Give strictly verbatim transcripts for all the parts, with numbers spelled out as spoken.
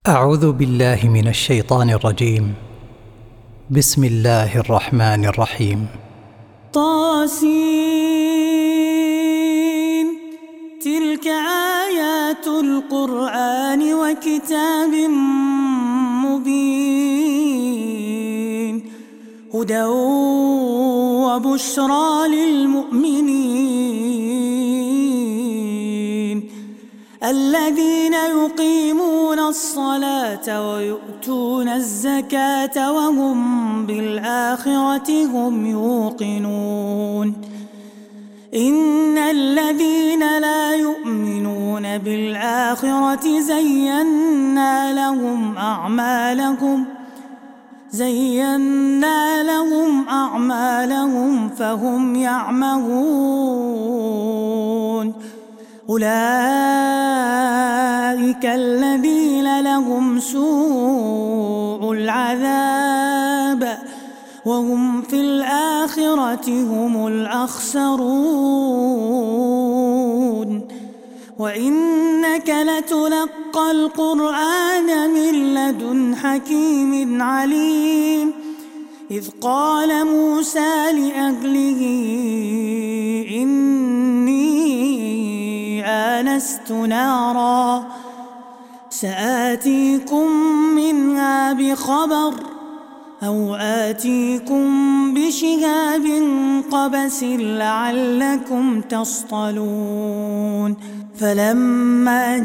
أعوذ بالله من الشيطان الرجيم. بسم الله الرحمن الرحيم. طاسين تلك آيات القرآن وكتاب مبين هدى وبشرى للمؤمنين الذين يقيمون الصلاة ويؤتون الزكاة وهم بالآخرة هم يوقنون إن الذين لا يؤمنون بالآخرة زينا لهم أعمالهم زينا لهم أعمالهم فهم يعمهون أولئك الذين لهم سوء العذاب وهم في الآخرة هم الأخسرون وإنك لتلقى القرآن من لدن حكيم عليم إذ قال موسى لأهله إني آنست نارا سآتيكم منها بخبر أو آتيكم بشهاب قبس لعلكم تصطلون فلما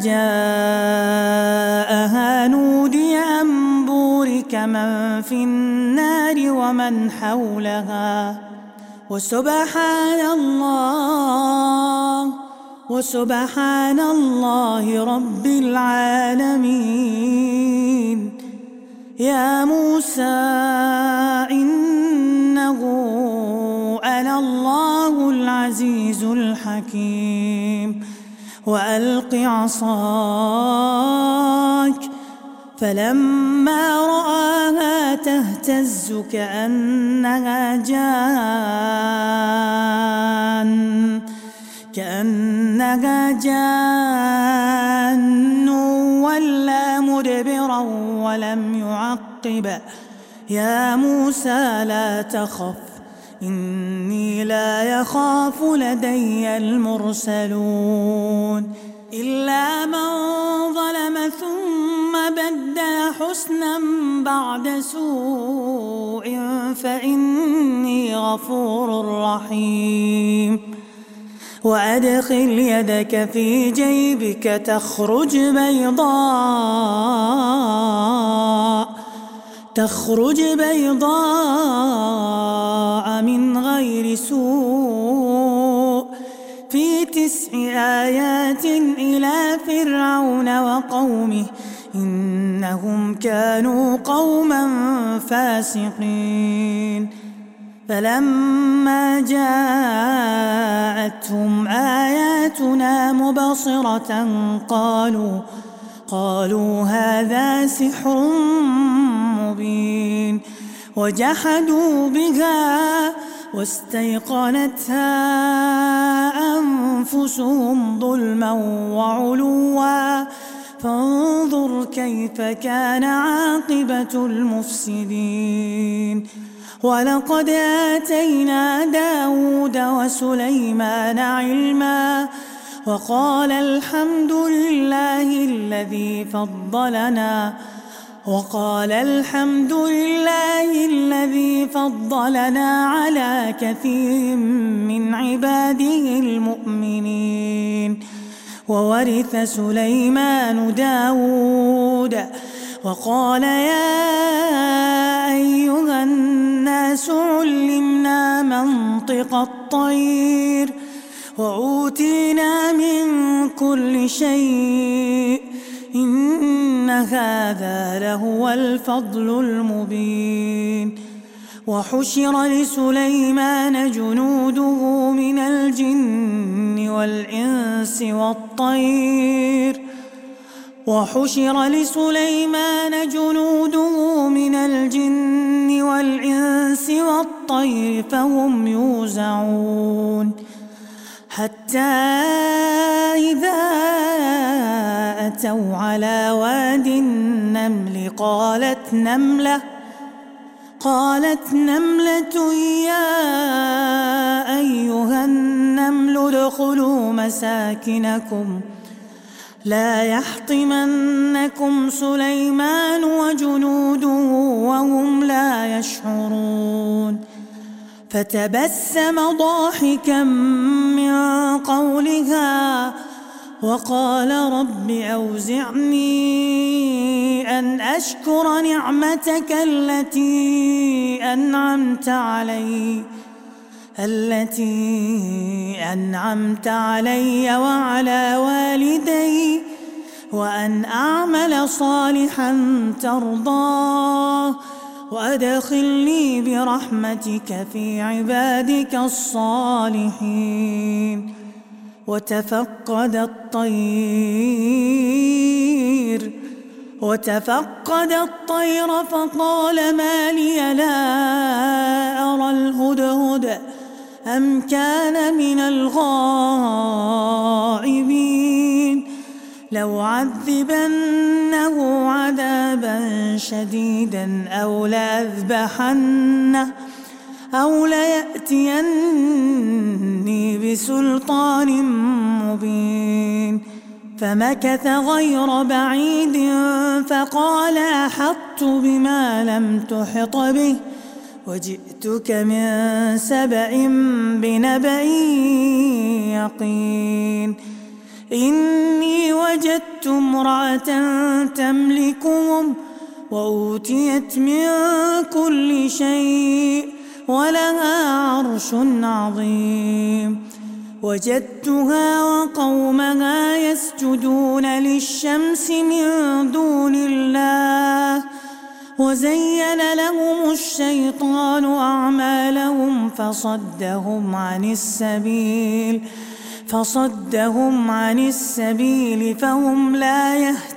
جاءها نودي أن بورك من في النار ومن حولها وسبحان الله وسبحان الله رب العالمين يا موسى إنه أنا الله العزيز الحكيم وألق عصاك فلما رآها تهتز كأنها جان كأنها جان ولا مدبرا ولم يعقب يا موسى لا تخف إني لا يخاف لدي المرسلون إلا من ظلم ثم بدل حسنا بعد سوء فإني غفور رحيم وأدخل يدك في جيبك تخرج بيضاء تخرج بيضاء من غير سوء في تسع آيات إلى فرعون وقومه إنهم كانوا قوما فاسقين فلما جاءتهم آياتنا مبصرة قالوا قالوا هذا سحر مبين وجحدوا بها واستيقنتها أنفسهم ظلما وعلوا فانظر كيف كان عاقبة المفسدين ولقد آتينا داود وسليمان علما وقال الحمد لله الذي فضلنا وقال الحمد لله الذي فضلنا على كثير من عباده المؤمنين وورث سليمان داود وقال يا أيها الناس علمنا منطق الطير وأوتينا من كل شيء إن هذا لهو الفضل المبين وحشر لسليمان جنوده من الجن والإنس والطير وحشر لسليمان جنوده من الجن والإنس والطير فهم يوزعون حتى إذا أتوا على واد النمل قالت نملة قالت نملة يا أيها النمل ادخلوا مساكنكم لا يحطمنكم سليمان وجنوده وهم لا يشعرون فتبسم ضاحكا من قولها وقال رب أوزعني أن أشكر نعمتك التي أنعمت علي التي أنعمت علي وعلى والدي وأن أعمل صالحا ترضاه وأدخلني برحمتك في عبادك الصالحين وتفقد الطير وتفقد الطير فقال ما لي لا أرى الهدهد أم كان من الغائبين لو عذبنه عذابا شديدا أو لأذبحنه أو ليأتيني بسلطان مبين فمكث غير بعيد فقال أحطت بما لم تحط به وجئتك من سبأ بنبأ يقين إني وجدت امرأة تملكهم وأوتيت من كل شيء ولها عرش عظيم وجدتها وقومها يسجدون للشمس من دون الله وزين لهم الشيطان أعمالهم فصدهم عن السبيل فصدهم عن السبيل فهم لا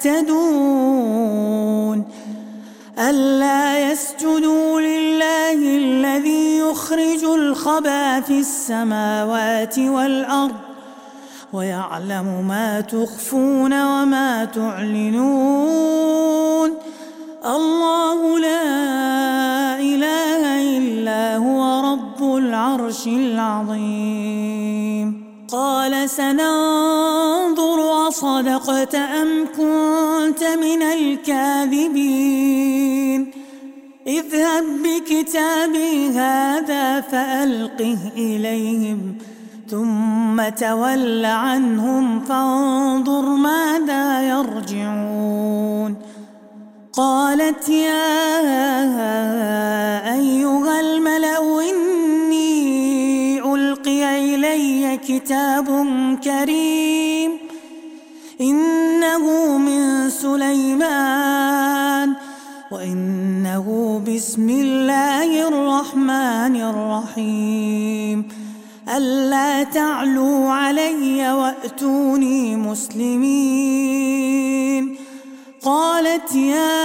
يهتدون ألا يسجدوا لله الذي يخرج الخبأ في السماوات والأرض ويعلم ما تخفون وما تعلنون الله لا إله إلا هو رب العرش العظيم قال سننظر أصدقت أم كنت من الكاذبين اذهب بكتابي هذا فألقه إليهم ثم تول عنهم فانظر ماذا يرجعون قالت يا أيها الملأ إني ألقي إلي كتاب كريم إنه من سليمان وإنه بسم الله الرحمن الرحيم ألا تعلوا علي وأتوني مسلمين قالت يا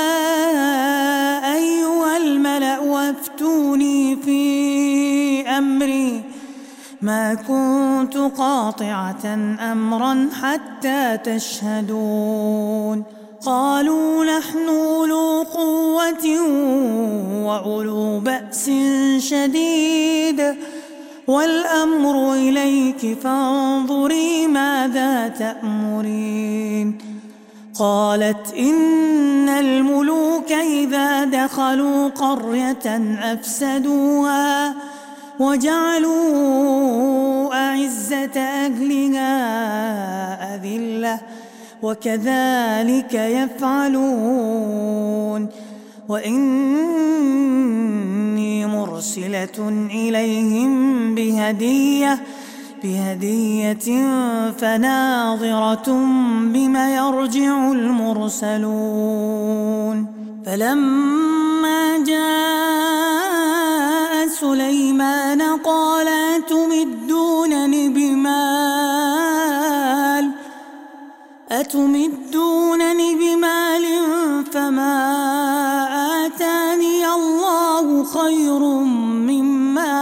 أيها الملأ وافتوني في أمري ما كنت قاطعة أمرا حتى تشهدون قالوا نحن أولو قوة وأولو بأس شديد والأمر إليك فانظري ماذا تأمرين قالت إن الملوك إذا دخلوا قرية أفسدوها وجعلوا أعزة أهلها أذلة وكذلك يفعلون وإني مرسلة إليهم بهدية بهدية فناظرة بما يرجع المرسلون فلما جاء سليمان قال أتمدونني بمال أتمدونني بمال فما آتاني الله خير مما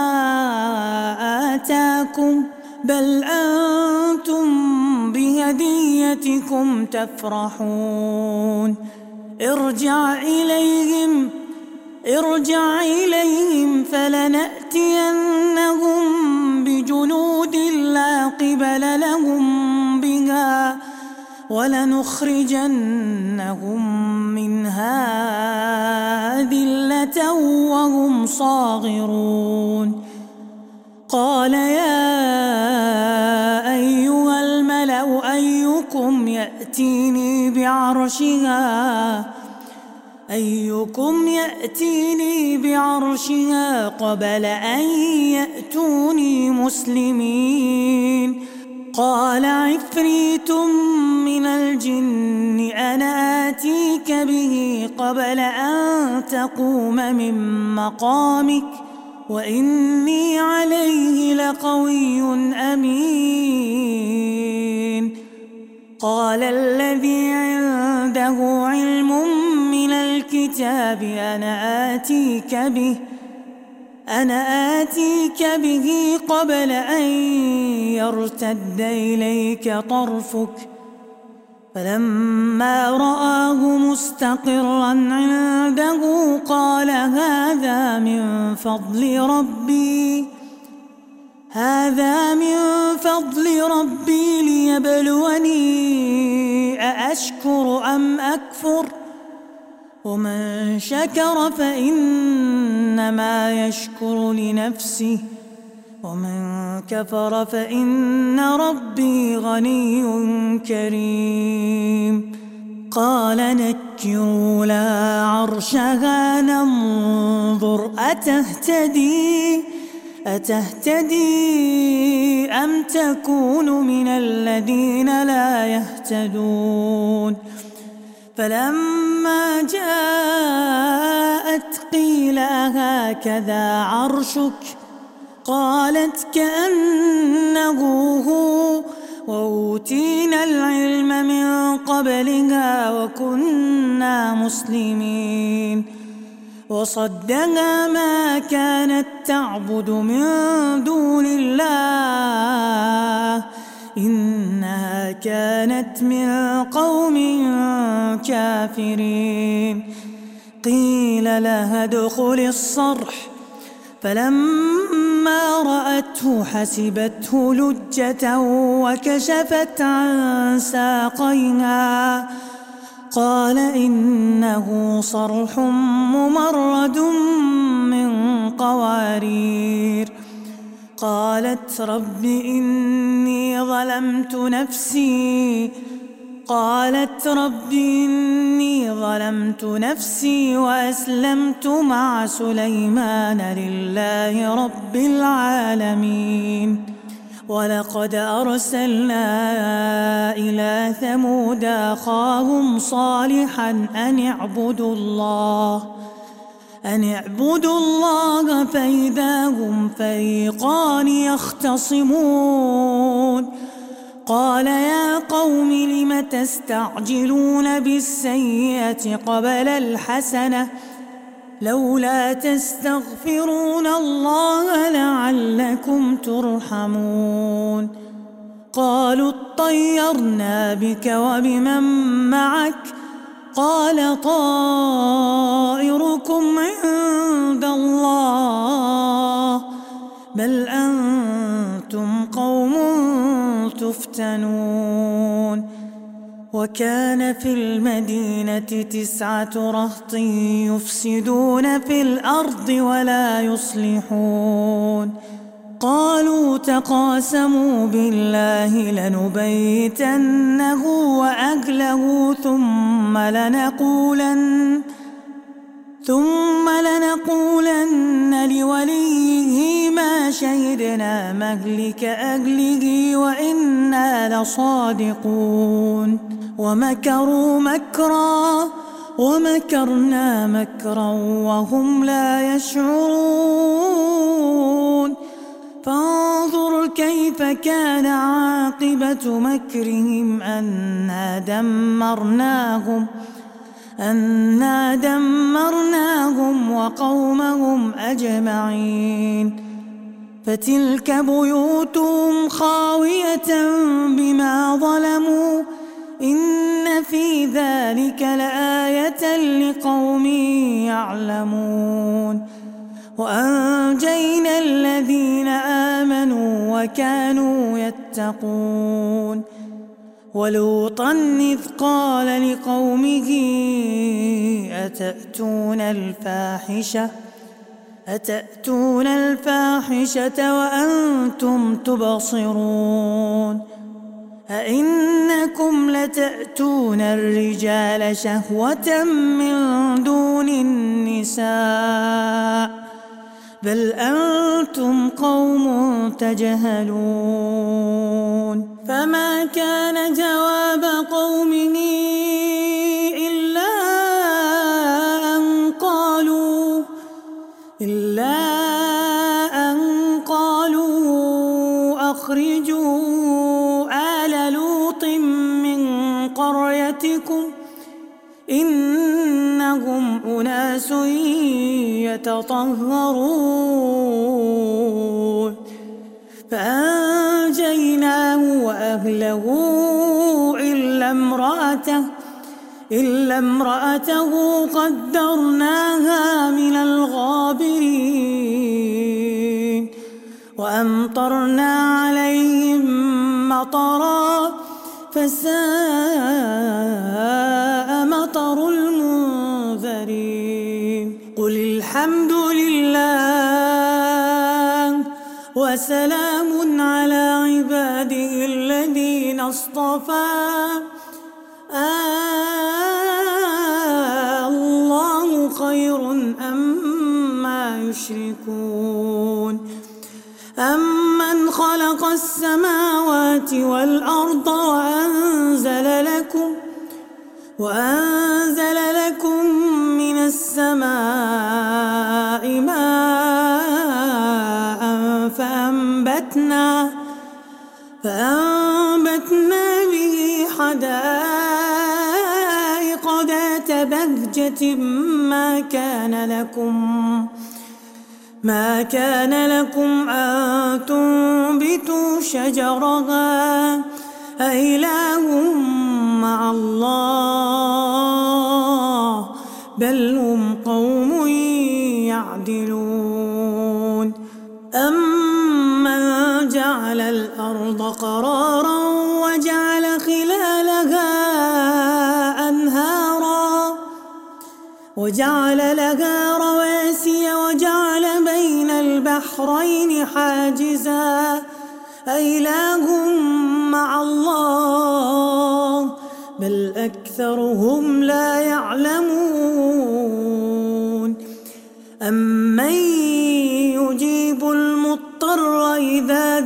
آتاكم بل أنتم بهديتكم تفرحون ارجع إليهم ارجع إليهم فلنأتينهم بجنود لا قبل لهم بها ولنخرجنهم منها أذلة وهم صاغرون. قال يا أيها الملأ أيكم يأتيني بعرشها أيكم يأتيني بعرشها قبل أن يأتوني مسلمين. قال عفريت من الجن أنا آتيك به قبل أن تقوم من مقامك وإني عليه لقوي أمين. قال الذي عنده علم من الكتاب أنا آتيك به أنا آتيك به قبل أن يرتد إليك طرفك. فلما رآه مستقرا عنده قال هذا من فضل ربي هذا من فضل ربي ليبلوني أأشكر أم أكفر ومن شكر فإنما يشكر لنفسه ومن كفر فإن ربي غني كريم. قال نكروا لها عرشها ننظر أتهتدي أتهتدي أم تكون من الذين لا يهتدون. فلما جاءت قيل هكذا عرشك قالت كأنه هو وأوتينا العلم من قبلها وكنا مسلمين. وصدها ما كانت تعبد من دون الله إنها كانت من قوم كافرين. قيل لها ادخل الصرح فلما رأته حسبته لجة وكشفت عن ساقيها قال إنه صرح ممرد من قوارير. قالت رب إني ظلمت نفسي قالت رب إني ظلمت نفسي وأسلمت مع سليمان لله رب العالمين. ولقد أرسلنا إلى ثمود أخاهم صالحا أن اعبدوا الله أن اعبدوا الله فإذا هم فريقان يختصمون. قال يا قوم لم تستعجلون بالسيئة قبل الحسنة لولا تستغفرون الله لعلكم ترحمون. قالوا اطيرنا بك وبمن معك قال طائركم عند الله بل أنتم قوم تفتنون. وكان في المدينة تسعة رهط يفسدون في الأرض ولا يصلحون. قالوا تقاسموا بالله لنبيتنه وأهله ثم لنقولن ثم لنقولن لوليه ما شهدنا مهلك أهله وإنا لصادقون. ومكروا مكرا ومكرنا مكرا وهم لا يشعرون. فانظر كيف كان عاقبة مكرهم أنا دمرناهم أنا دمرناهم وقومهم أجمعين. فتلك بيوتهم خاوية بما ظلموا إن إن في ذلك لآية لقوم يعلمون وأنجينا الذين آمنوا وكانوا يتقون ولوطا إذ قال لقومه أتأتون الفاحشة أتأتون الفاحشة وأنتم تبصرون أئنكم لتأتون الرجال شهوة من دون النساء بل أنتم قوم تجهلون فما كان جواب قومه إلا أن قالوا إلا أن قالوا أخرجوا آل لوط من قريتكم إنهم أناس يتطهرون فأنجيناه وأهله إلا امرأته إلا امرأته قدرناها من الغابرين وأمطرنا عليهم مطرا فساء مطر المنذرين قل الحمد لله وسلام على عباده الذين اصطفى آه الله خير أما يشركون أمن خلق السماوات والأرض وأنزل لكم وأنزل لكم من السماء ماء فأنبتنا فأنبتنا به حدائق ذات بهجة ما كان لكم ما كان لكم أن تنبتوا شجرها أإله مع الله بل هم قوم يعدلون أمن جعل الأرض قرارا وجعل خلالها أنهارا وجعل لها رواسي وجعل بين البحرين حاجزا أإله مع الله بل أكثرهم لا يعلمون أمن يجيب المضطر إذا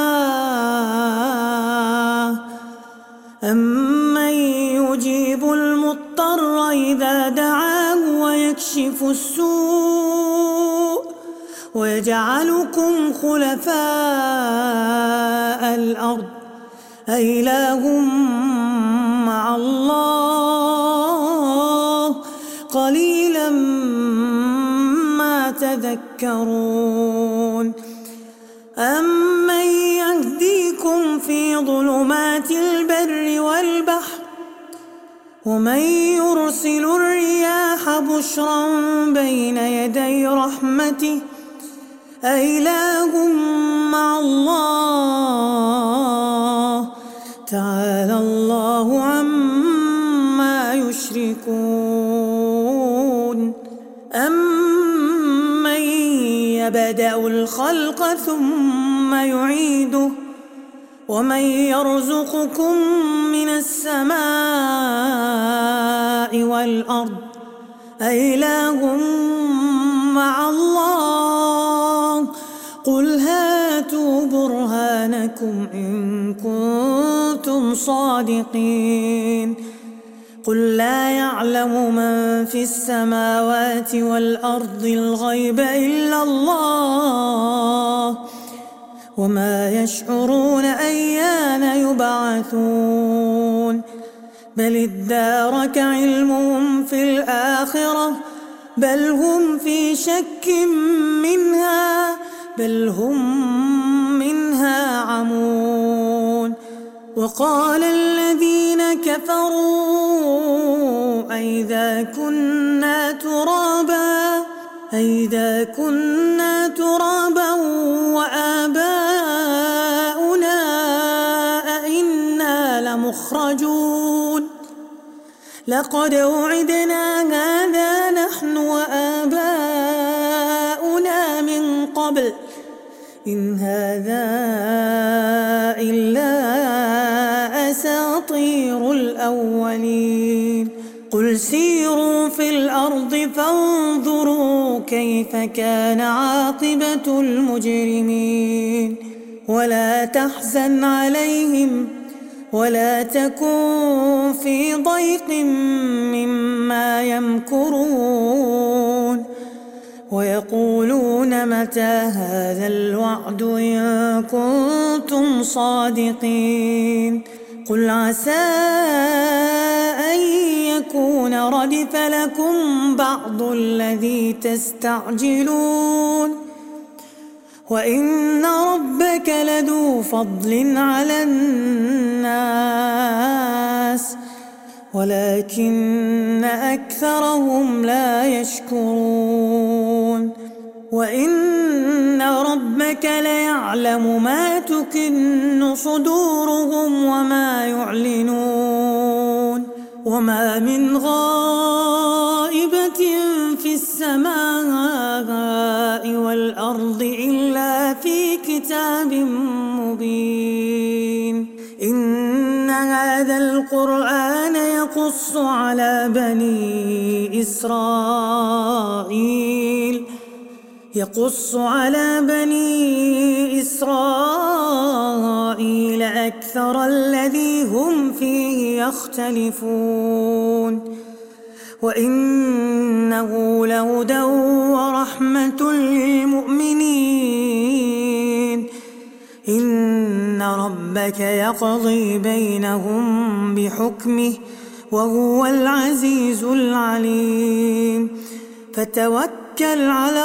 دعاه أمن يجيب المضطر إذا دعاه ويكشف السوء ويجعلكم خلفاء الأرض أإله مع الله قليلا ما تذكرون أمن يهديكم في ظلمات البر والبحر ومن يرسل الرياح بشرا بين يدي رحمته أإله مع الله تعالى الله عما يشركون أمن يبدأ الخلق ثم يعيده ومن يرزقكم من السماء والأرض أإله مع الله قل هاتوا برهانكم إن كنتم صادقين قل لا يعلم من في السماوات والأرض الغيب إلا الله وما يشعرون أيان يبعثون بل ادارك علمهم في الآخرة بل هم في شك منها بل هم منها عمون وقال الذين كفروا أئذا كنا ترابا أئذا كنا ترابا وآباؤنا أئنا لمخرجون لقد وعدنا هذا نحن وآباؤنا من قبل إن هذا إلا أساطير الأولين قل سيروا في الأرض فانظروا كيف كان عاقبة المجرمين ولا تحزن عليهم ولا تكن في ضيق مما يمكرون ويقولون متى هذا الوعد إن كنتم صادقين قل عسى أن يكون ردف لكم بعض الذي تستعجلون وإن ربك لذو فضل على الناس ولكن أكثرهم لا يشكرون وإن ربك ليعلم ما تكن صدورهم وما يعلنون وما من غائبة في السماء والأرض إلا في كتاب مبين إن هذا القرآن يقص على بني إسرائيل يقص على بني إسرائيل أكثر الذي هم فيه يختلفون وإنه لهدى ورحمة للمؤمنين إن ربك يقضي بينهم بحكمه وهو العزيز العليم فتوكل على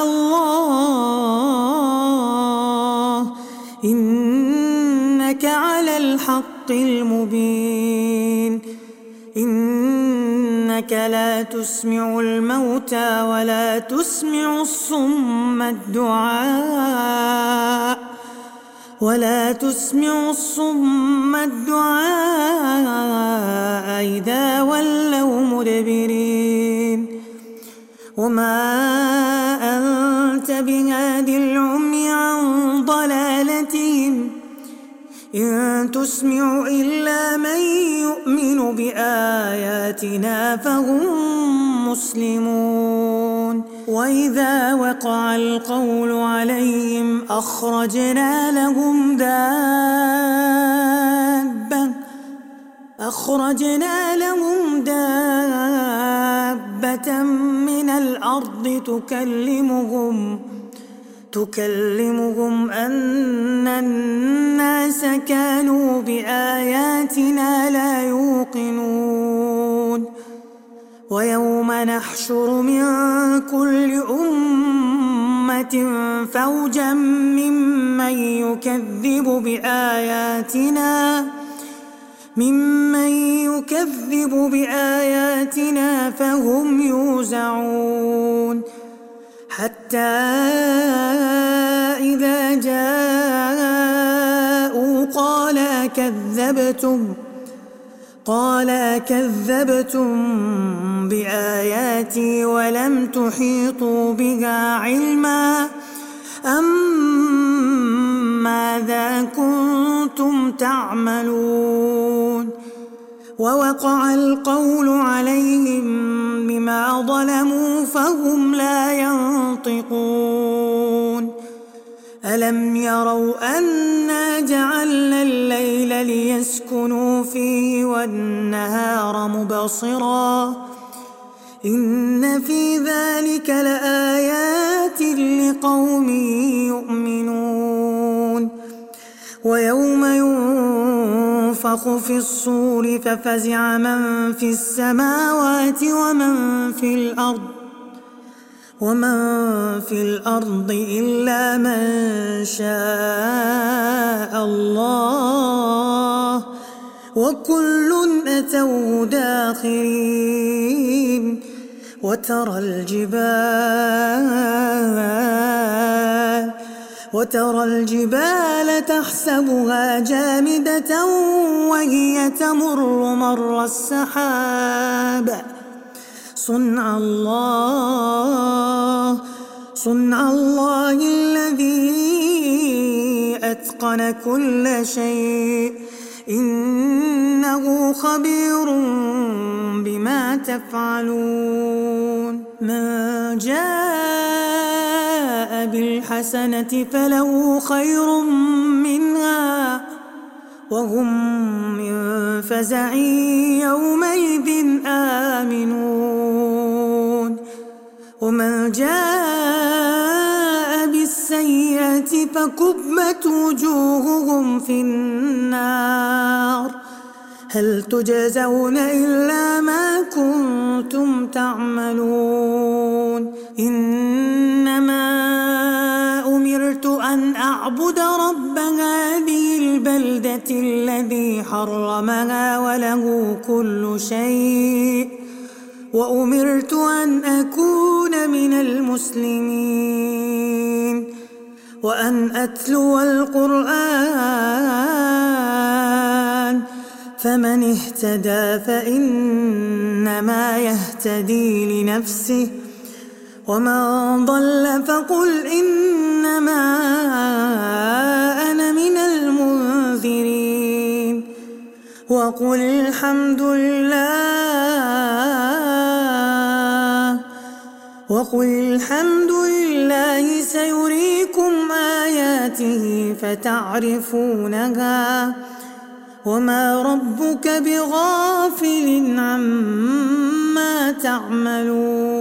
الله إنك على الحق المبين إنك لا تسمع الموتى ولا تسمع الصم الدعاء ولا تسمع الصم الدعاء إذا ولوا مدبرين وما أنت بهاد العمي عن ضلالتهم إن تسمع إلا من يؤمن بآياتنا فهم مسلمون وإذا وقع القول عليهم أخرجنا لهم دابة أخرجنا لهم دابة من الأرض تكلمهم تكلمهم أن الناس كانوا بآياتنا لا يوقنون ويوم نحشر من كل أمة فوجا ممن يكذب بآياتنا ممن يكذب بآياتنا فهم يوزعون حتى إذا جاءوا قال أكذبتم قال أكذبتم بآياتي ولم تحيطوا بها علما أم ماذا كنتم تعملون ووقع القول عليهم بما ظلموا فهم لا ينطقون ألم يروا أنا جعلنا الليل ليسكنوا فيه والنهار مبصرا إن في ذلك لآيات لقوم يؤمنون ويوم ينفخ في الصور ففزع من في السماوات ومن في الأرض ومن في الأرض إلا من شاء الله وكل أتوه داخرين وترى الجبال وترى الجبال تحسبها جامدة وهي تمر مر السحاب صنع الله صنع الله الذي أتقن كل شيء إنه خبير بما تفعلون من جاء بالحسنة فله خير منها وهم من فزع يومئذ آمنون ومن جاء بالسيئة فكبت وجوههم في النار هل تجزون إلا ما كنتم تعملون إنما أمرت أن أعبد رب هذه البلدة الذي حرمها وله كل شيء وأمرت أن أكون من المسلمين وأن أتلو القرآن فمن اهتدى فإنما يهتدي لنفسه ومن ضل فقل إنما أنا من المنذرين وقل الحمد لله وقل الحمد لله سيريكم آياته فتعرفونها وما ربك بغافل عما تعملون